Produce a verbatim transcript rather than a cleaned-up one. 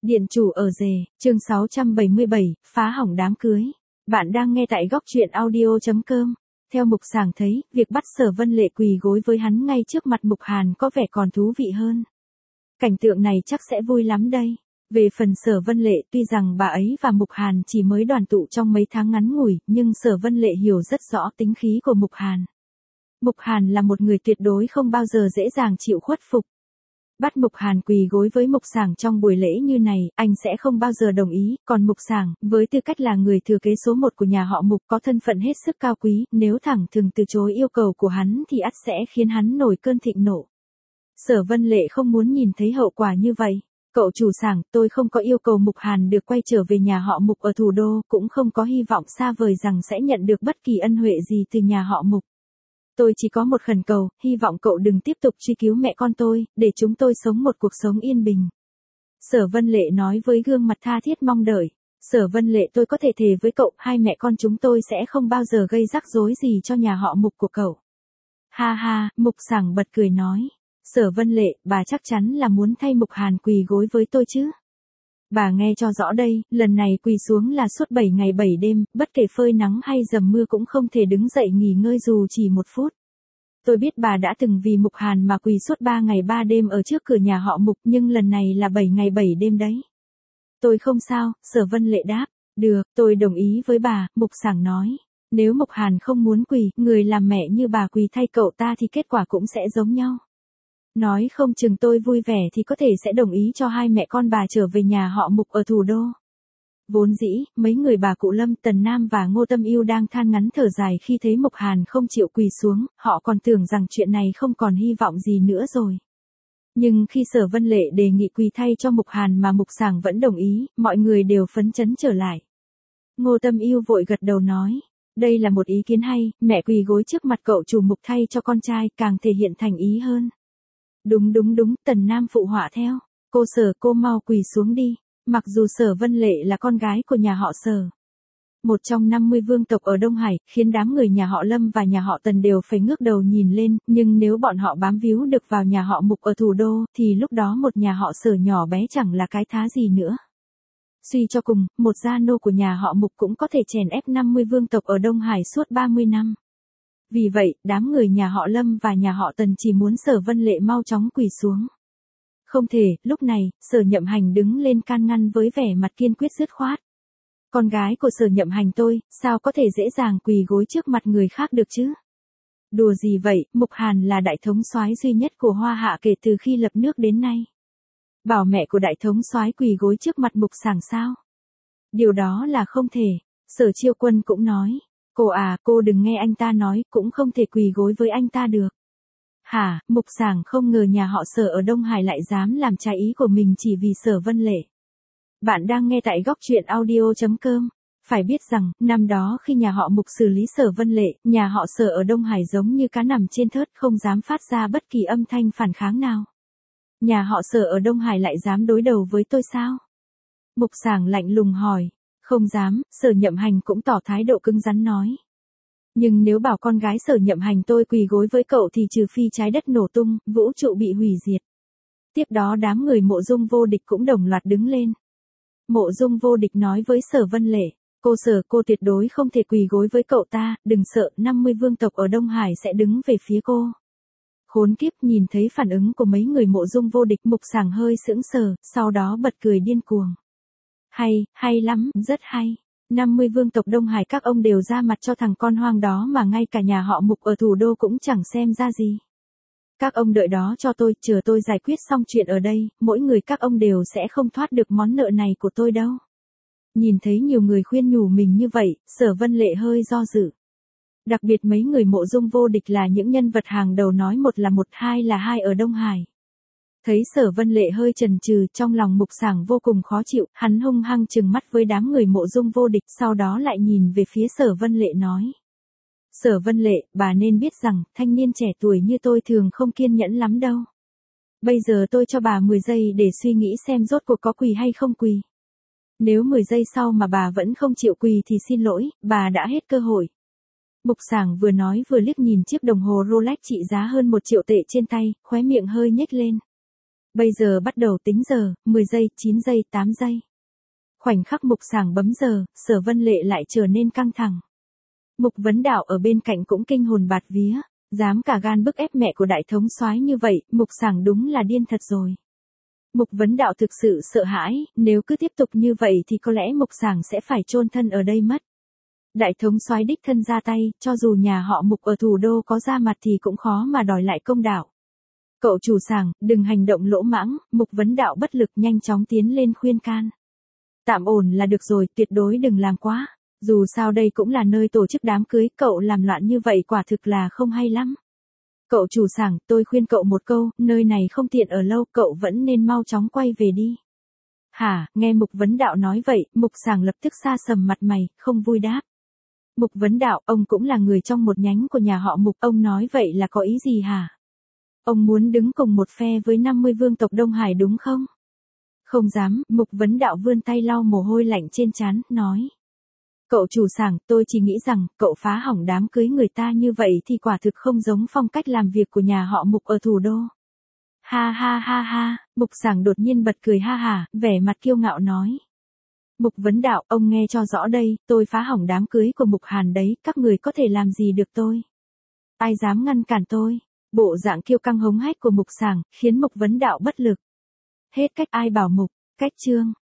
Điện chủ ở rể, chương sáu trăm bảy mươi bảy, phá hỏng đám cưới. Bạn đang nghe tại góc truyện audio chấm com. Theo Mục Sảng thấy, việc bắt Sở Vân Lệ quỳ gối với hắn ngay trước mặt Mục Hàn có vẻ còn thú vị hơn. Cảnh tượng này chắc sẽ vui lắm đây. Về phần Sở Vân Lệ, tuy rằng bà ấy và Mục Hàn chỉ mới đoàn tụ trong mấy tháng ngắn ngủi, nhưng Sở Vân Lệ hiểu rất rõ tính khí của Mục Hàn. Mục Hàn là một người tuyệt đối không bao giờ dễ dàng chịu khuất phục. Bắt Mục Hàn quỳ gối với Mục Sảng trong buổi lễ như này, anh sẽ không bao giờ đồng ý, còn Mục Sảng, với tư cách là người thừa kế số một của nhà họ Mục có thân phận hết sức cao quý, nếu thẳng thừng từ chối yêu cầu của hắn thì ắt sẽ khiến hắn nổi cơn thịnh nộ. Sở Vân Lệ không muốn nhìn thấy hậu quả như vậy. Cậu chủ Sảng, tôi không có yêu cầu Mục Hàn được quay trở về nhà họ Mục ở thủ đô, cũng không có hy vọng xa vời rằng sẽ nhận được bất kỳ ân huệ gì từ nhà họ Mục. Tôi chỉ có một khẩn cầu, hy vọng cậu đừng tiếp tục truy cứu mẹ con tôi, để chúng tôi sống một cuộc sống yên bình. Sở Vân Lệ nói với gương mặt tha thiết mong đợi. Sở Vân Lệ, tôi có thể thề với cậu, hai mẹ con chúng tôi sẽ không bao giờ gây rắc rối gì cho nhà họ Mục của cậu. Ha ha, Mục Sảng bật cười nói. Sở Vân Lệ, bà chắc chắn là muốn thay Mục Hàn quỳ gối với tôi chứ. Bà nghe cho rõ đây, lần này quỳ xuống là suốt bảy ngày bảy đêm, bất kể phơi nắng hay dầm mưa cũng không thể đứng dậy nghỉ ngơi dù chỉ một phút. Tôi biết bà đã từng vì Mục Hàn mà quỳ suốt ba ngày ba đêm ở trước cửa nhà họ Mục, nhưng lần này là bảy ngày bảy đêm đấy. Tôi không sao, Sở Vân Lệ đáp. Được, tôi đồng ý với bà, Mục Sảng nói. Nếu Mục Hàn không muốn quỳ, người làm mẹ như bà quỳ thay cậu ta thì kết quả cũng sẽ giống nhau. Nói không chừng tôi vui vẻ thì có thể sẽ đồng ý cho hai mẹ con bà trở về nhà họ Mục ở thủ đô. Vốn dĩ, mấy người bà cụ Lâm, Tần Nam và Ngô Tâm Yêu đang than ngắn thở dài khi thấy Mục Hàn không chịu quỳ xuống, họ còn tưởng rằng chuyện này không còn hy vọng gì nữa rồi. Nhưng khi Sở Vân Lệ đề nghị quỳ thay cho Mục Hàn mà Mục Sảng vẫn đồng ý, mọi người đều phấn chấn trở lại. Ngô Tâm Yêu vội gật đầu nói, đây là một ý kiến hay, mẹ quỳ gối trước mặt cậu chủ Mục thay cho con trai càng thể hiện thành ý hơn. Đúng đúng đúng, Tần Nam phụ họa theo. Cô Sở, cô mau quỳ xuống đi. Mặc dù Sở Vân Lệ là con gái của nhà họ Sở, một trong năm mươi vương tộc ở Đông Hải, khiến đám người nhà họ Lâm và nhà họ Tần đều phải ngước đầu nhìn lên, nhưng nếu bọn họ bám víu được vào nhà họ Mục ở thủ đô, thì lúc đó một nhà họ Sở nhỏ bé chẳng là cái thá gì nữa. Suy cho cùng, một gia nô của nhà họ Mục cũng có thể chèn ép năm mươi vương tộc ở Đông Hải suốt ba mươi năm. Vì vậy, đám người nhà họ Lâm và nhà họ Tần chỉ muốn Sở Vân Lệ mau chóng quỳ xuống. Không thể, lúc này, Sở Nhậm Hành đứng lên can ngăn với vẻ mặt kiên quyết dứt khoát. Con gái của Sở Nhậm Hành tôi, sao có thể dễ dàng quỳ gối trước mặt người khác được chứ? Đùa gì vậy, Mục Hàn là đại thống soái duy nhất của Hoa Hạ kể từ khi lập nước đến nay. Bảo mẹ của đại thống soái quỳ gối trước mặt Mục Sảng sao? Điều đó là không thể. Sở Chiêu Quân cũng nói. Cô à, cô đừng nghe anh ta nói, cũng không thể quỳ gối với anh ta được. Hả, Mục Sảng không ngờ nhà họ Sở ở Đông Hải lại dám làm trái ý của mình chỉ vì Sở Vân Lệ. Bạn đang nghe tại góc truyện audio chấm com. Phải biết rằng, năm đó khi nhà họ Mục xử lý Sở Vân Lệ, nhà họ Sở ở Đông Hải giống như cá nằm trên thớt không dám phát ra bất kỳ âm thanh phản kháng nào. Nhà họ Sở ở Đông Hải lại dám đối đầu với tôi sao? Mục Sảng lạnh lùng hỏi. Không dám, Sở Nhậm Hành cũng tỏ thái độ cứng rắn nói. Nhưng nếu bảo con gái Sở Nhậm Hành tôi quỳ gối với cậu thì trừ phi trái đất nổ tung, vũ trụ bị hủy diệt. Tiếp đó đám người Mộ Dung Vô Địch cũng đồng loạt đứng lên. Mộ Dung Vô Địch nói với Sở Vân Lệ, cô Sở, cô tuyệt đối không thể quỳ gối với cậu ta, đừng sợ, năm mươi vương tộc ở Đông Hải sẽ đứng về phía cô. Khốn kiếp, nhìn thấy phản ứng của mấy người Mộ Dung Vô Địch, Mục Sảng hơi sững sờ, sau đó bật cười điên cuồng. Hay, hay lắm, rất hay. năm mươi vương tộc Đông Hải các ông đều ra mặt cho thằng con hoang đó mà ngay cả nhà họ Mục ở thủ đô cũng chẳng xem ra gì. Các ông đợi đó cho tôi, chờ tôi giải quyết xong chuyện ở đây, mỗi người các ông đều sẽ không thoát được món nợ này của tôi đâu. Nhìn thấy nhiều người khuyên nhủ mình như vậy, Sở Vân Lệ hơi do dự. Đặc biệt mấy người Mộ Dung Vô Địch là những nhân vật hàng đầu nói một là một, hai là hai ở Đông Hải. Thấy Sở Vân Lệ hơi chần chừ, trong lòng Mục Sảng vô cùng khó chịu, hắn hung hăng trừng mắt với đám người Mộ Dung Vô Địch, sau đó lại nhìn về phía Sở Vân Lệ nói. Sở Vân Lệ, bà nên biết rằng, thanh niên trẻ tuổi như tôi thường không kiên nhẫn lắm đâu. Bây giờ tôi cho bà mười giây để suy nghĩ xem rốt cuộc có quỳ hay không quỳ. Nếu mười giây sau mà bà vẫn không chịu quỳ thì xin lỗi, bà đã hết cơ hội. Mục Sảng vừa nói vừa liếc nhìn chiếc đồng hồ Rolex trị giá hơn một triệu tệ trên tay, khóe miệng hơi nhếch lên. Bây giờ bắt đầu tính giờ, mười giây, chín giây, tám giây. Khoảnh khắc Mục Sảng bấm giờ, Sở Vân Lệ lại trở nên căng thẳng. Mục Vấn Đạo ở bên cạnh cũng kinh hồn bạt vía, dám cả gan bức ép mẹ của đại thống soái như vậy, Mục Sảng đúng là điên thật rồi. Mục Vấn Đạo thực sự sợ hãi, nếu cứ tiếp tục như vậy thì có lẽ Mục Sảng sẽ phải chôn thân ở đây mất. Đại thống soái đích thân ra tay, cho dù nhà họ Mục ở thủ đô có ra mặt thì cũng khó mà đòi lại công đạo. Cậu chủ Sảng, đừng hành động lỗ mãng, Mục Vấn Đạo bất lực nhanh chóng tiến lên khuyên can. Tạm ổn là được rồi, tuyệt đối đừng làm quá. Dù sao đây cũng là nơi tổ chức đám cưới, cậu làm loạn như vậy quả thực là không hay lắm. Cậu chủ Sảng, tôi khuyên cậu một câu, nơi này không tiện ở lâu, cậu vẫn nên mau chóng quay về đi. Hả, nghe Mục Vấn Đạo nói vậy, Mục Sảng lập tức sa sầm mặt mày, không vui đáp. Mục Vấn Đạo, ông cũng là người trong một nhánh của nhà họ Mục, ông nói vậy là có ý gì hả? Ông muốn đứng cùng một phe với năm mươi vương tộc Đông Hải đúng không? Không dám, Mục Vấn Đạo vươn tay lau mồ hôi lạnh trên trán, nói. Cậu chủ Sảng, tôi chỉ nghĩ rằng, cậu phá hỏng đám cưới người ta như vậy thì quả thực không giống phong cách làm việc của nhà họ Mục ở thủ đô. Ha ha ha ha, Mục Sảng đột nhiên bật cười ha hả, vẻ mặt kiêu ngạo nói. Mục Vấn Đạo, ông nghe cho rõ đây, tôi phá hỏng đám cưới của Mục Hàn đấy, các người có thể làm gì được tôi? Ai dám ngăn cản tôi? Bộ dạng kiêu căng hống hách của Mục Sảng, khiến Mục Vấn Đạo bất lực. Hết cách ai bảo Mục, cách chương.